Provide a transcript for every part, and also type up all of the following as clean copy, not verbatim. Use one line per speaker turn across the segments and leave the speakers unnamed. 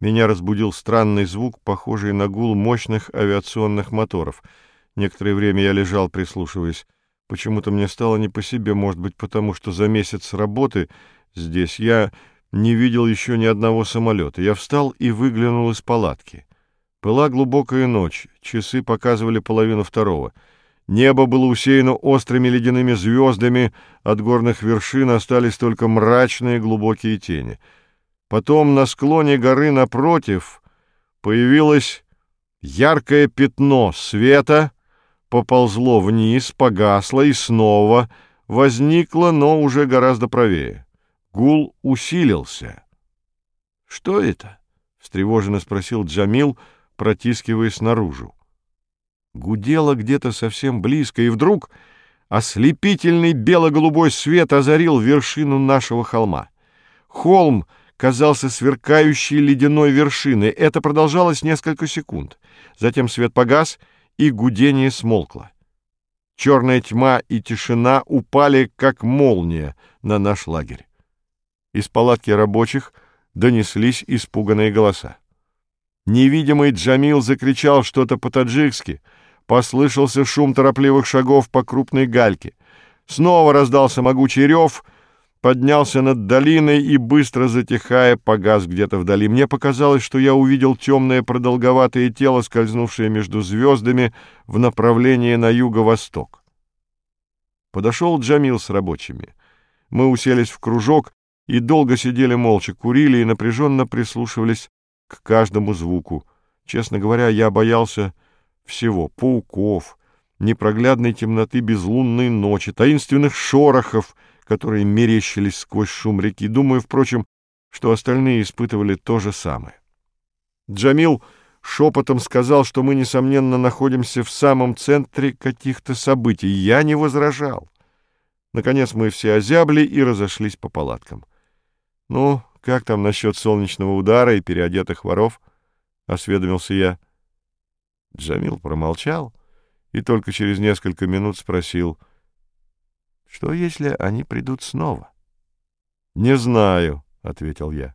Меня разбудил странный звук, похожий на гул мощных авиационных моторов. Некоторое время я лежал, прислушиваясь. Почему-то мне стало не по себе, может быть, потому что за месяц работы здесь я не видел еще ни одного самолета. Я встал и выглянул из палатки. Была глубокая ночь, часы показывали 1:30. Небо было усеяно острыми ледяными звездами, от горных вершин остались только мрачные глубокие тени. Потом на склоне горы напротив появилось яркое пятно света, поползло вниз, погасло и снова возникло, но уже гораздо правее. Гул усилился. — Что это? — встревоженно спросил Джамил, протискиваясь наружу. Гудело где-то совсем близко, и вдруг ослепительный бело-голубой свет озарил вершину нашего холма. Холм казался сверкающей ледяной вершиной. Это продолжалось несколько секунд. Затем свет погас, и гудение смолкло. Черная тьма и тишина упали, как молния, на наш лагерь. Из палатки рабочих донеслись испуганные голоса. Невидимый Джамил закричал что-то по-таджикски. Послышался шум торопливых шагов по крупной гальке. Снова раздался могучий рев, поднялся над долиной и, быстро затихая, погас где-то вдали. Мне показалось, что я увидел темное продолговатое тело, скользнувшее между звездами в направлении на юго-восток. Подошел Джамил с рабочими. Мы уселись в кружок и долго сидели молча, курили и напряженно прислушивались к каждому звуку. Честно говоря, я боялся всего: пауков, непроглядной темноты безлунной ночи, таинственных шорохов, которые мерещились сквозь шум реки. Думаю, впрочем, что остальные испытывали то же самое. Джамил шепотом сказал, что мы, несомненно, находимся в самом центре каких-то событий. Я не возражал. Наконец мы все озябли и разошлись по палаткам. — Ну, как там насчет солнечного удара и переодетых воров? — осведомился я. Джамил промолчал и только через несколько минут спросил: — Что, если они придут снова? — Не знаю, — ответил я.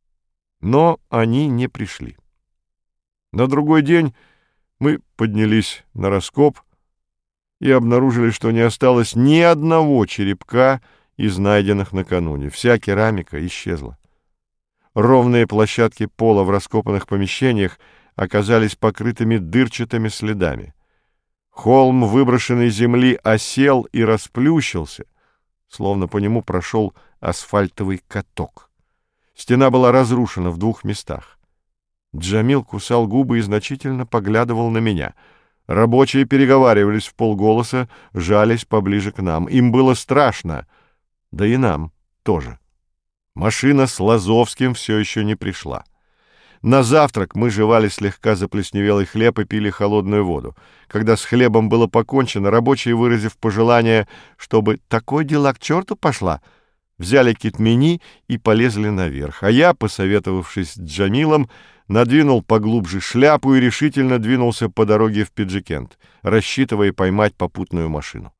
Но они не пришли. На другой день мы поднялись на раскоп и обнаружили, что не осталось ни одного черепка из найденных накануне. Вся керамика исчезла. Ровные площадки пола в раскопанных помещениях оказались покрытыми дырчатыми следами. Холм выброшенной земли осел и расплющился, словно по нему прошел асфальтовый каток. Стена была разрушена в 2 местах. Джамил кусал губы и значительно поглядывал на меня. Рабочие переговаривались вполголоса, жались поближе к нам. Им было страшно, да и нам тоже. Машина с Лазовским все еще не пришла. На завтрак мы жевали слегка заплесневелый хлеб и пили холодную воду. Когда с хлебом было покончено, рабочие, выразив пожелание, чтобы «такое дела к черту пошла», взяли китмени и полезли наверх. А я, посоветовавшись с Джамилом, надвинул поглубже шляпу и решительно двинулся по дороге в Пиджикент, рассчитывая поймать попутную машину.